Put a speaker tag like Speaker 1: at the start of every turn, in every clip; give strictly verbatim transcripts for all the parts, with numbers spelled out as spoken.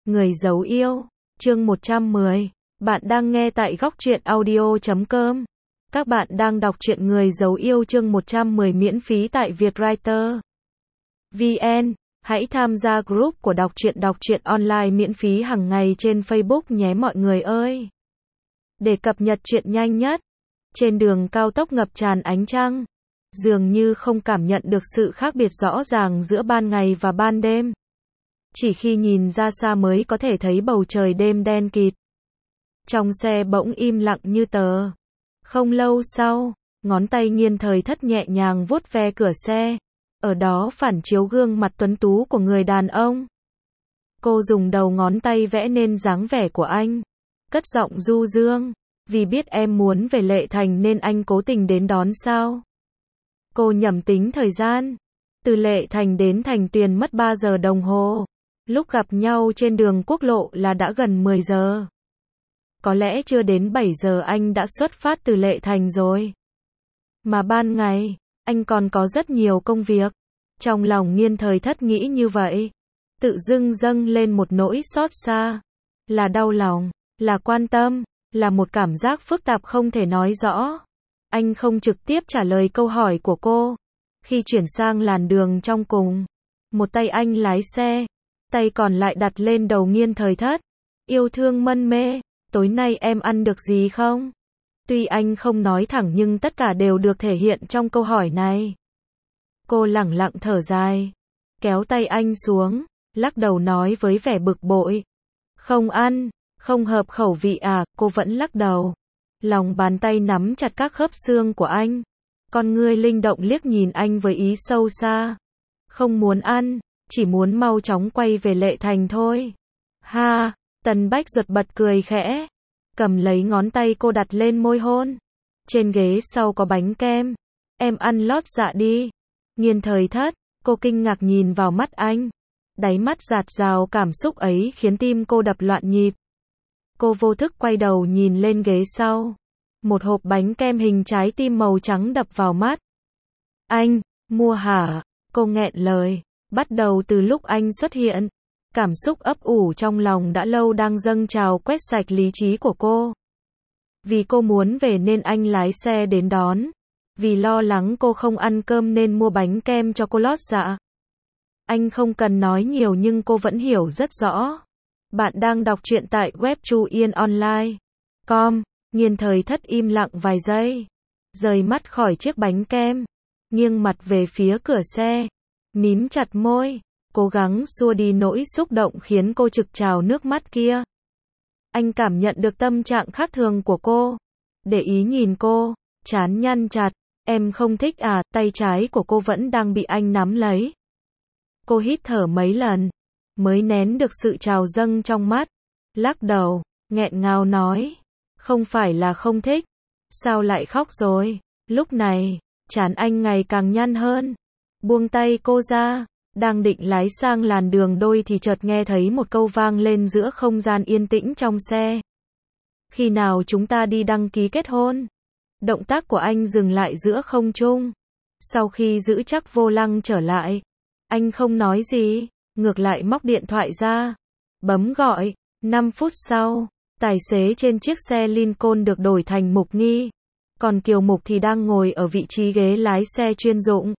Speaker 1: Người giấu yêu, chương một trăm mười. Bạn đang nghe tại góc truyện audio chấm com. Các bạn đang đọc truyện Người giấu yêu chương một trăm mười miễn phí tại Vietwriter chấm vn. Hãy tham gia group của đọc truyện đọc truyện online miễn phí hàng ngày trên Facebook nhé mọi người ơi. Để cập nhật truyện nhanh nhất. Trên đường cao tốc ngập tràn ánh trăng, dường như không cảm nhận được sự khác biệt rõ ràng giữa ban ngày và ban đêm. Chỉ khi nhìn ra xa mới có thể thấy bầu trời đêm đen kịt. Trong xe bỗng im lặng như tờ. Không lâu sau, ngón tay Nghiên Thời Thất nhẹ nhàng vuốt ve cửa xe. Ở đó phản chiếu gương mặt tuấn tú của người đàn ông. Cô dùng đầu ngón tay vẽ nên dáng vẻ của anh. Cất giọng du dương. Vì biết em muốn về Lệ Thành nên anh cố tình đến đón sao? Cô nhẩm tính thời gian. Từ Lệ Thành đến Thành Tuyền mất ba giờ đồng hồ. Lúc gặp nhau trên đường quốc lộ là đã gần mười giờ. Có lẽ chưa đến bảy giờ anh đã xuất phát từ Lệ Thành rồi. Mà ban ngày, anh còn có rất nhiều công việc. Trong lòng Nghiên Thời Thất nghĩ như vậy. Tự dưng dâng lên một nỗi xót xa. Là đau lòng, là quan tâm, là một cảm giác phức tạp không thể nói rõ. Anh không trực tiếp trả lời câu hỏi của cô. Khi chuyển sang làn đường trong cùng, một tay anh lái xe, tay còn lại đặt lên đầu Nghiên Thời Thất. Yêu thương mân mê, tối nay em ăn được gì không? Tuy anh không nói thẳng nhưng tất cả đều được thể hiện trong câu hỏi này. Cô lẳng lặng thở dài, kéo tay anh xuống, lắc đầu nói với vẻ bực bội. Không ăn, không hợp khẩu vị à, cô vẫn lắc đầu. Lòng bàn tay nắm chặt các khớp xương của anh. Con ngươi linh động liếc nhìn anh với ý sâu xa. Không muốn ăn, chỉ muốn mau chóng quay về Lệ Thành thôi. Ha, Tần Bách Duật bật cười khẽ. Cầm lấy ngón tay cô đặt lên môi hôn. Trên ghế sau có bánh kem. Em ăn lót dạ đi. Nghiên Thời Thất, cô kinh ngạc nhìn vào mắt anh. Đáy mắt dạt dào cảm xúc ấy khiến tim cô đập loạn nhịp. Cô vô thức quay đầu nhìn lên ghế sau. Một hộp bánh kem hình trái tim màu trắng đập vào mắt. Anh, mua hả? Cô nghẹn lời. Bắt đầu từ lúc anh xuất hiện, cảm xúc ấp ủ trong lòng đã lâu đang dâng trào quét sạch lý trí của cô. Vì cô muốn về nên anh lái xe đến đón. Vì lo lắng cô không ăn cơm nên mua bánh kem cho cô lót dạ. Anh không cần nói nhiều nhưng cô vẫn hiểu rất rõ. Bạn đang đọc truyện tại web chu yên online chấm com. Nghiên Thời Thất im lặng vài giây, rời mắt khỏi chiếc bánh kem, nghiêng mặt về phía cửa xe, mím chặt môi, cố gắng xua đi nỗi xúc động khiến cô trực trào nước mắt kia. Anh cảm nhận được tâm trạng khác thường của cô, để ý nhìn cô, trán nhăn chặt. Em không thích à? Tay trái của cô vẫn đang bị anh nắm lấy. Cô hít thở mấy lần, mới nén được sự trào dâng trong mắt, lắc đầu, nghẹn ngào nói. Không phải là không thích. Sao lại khóc rồi? Lúc này, trán anh ngày càng nhăn hơn. Buông tay cô ra, đang định lái sang làn đường đôi thì chợt nghe thấy một câu vang lên giữa không gian yên tĩnh trong xe. Khi nào chúng ta đi đăng ký kết hôn? Động tác của anh dừng lại giữa không trung. Sau khi giữ chắc vô lăng trở lại, anh không nói gì, ngược lại móc điện thoại ra, bấm gọi. năm phút sau, tài xế trên chiếc xe Lincoln được đổi thành Mục Nghi, còn Kiều Mục thì đang ngồi ở vị trí ghế lái xe chuyên dụng.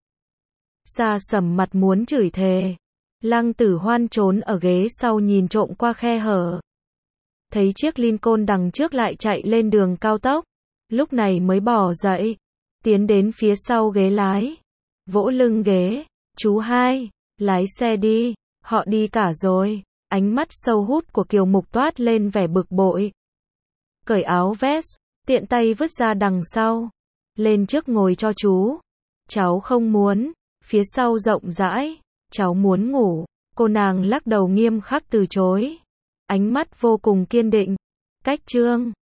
Speaker 1: Sa Sầm mặt muốn chửi thề. Lăng Tử Hoan trốn ở ghế sau nhìn trộm qua khe hở. Thấy chiếc Lincoln đằng trước lại chạy lên đường cao tốc, lúc này mới bỏ dậy, tiến đến phía sau ghế lái, vỗ lưng ghế. Chú hai, lái xe đi, họ đi cả rồi. Ánh mắt sâu hút của Kiều Mục toát lên vẻ bực bội. Cởi áo vest, tiện tay vứt ra đằng sau. Lên trước ngồi cho chú. Cháu không muốn. Phía sau rộng rãi. Cháu muốn ngủ. Cô nàng lắc đầu nghiêm khắc từ chối. Ánh mắt vô cùng kiên định. Cách trương.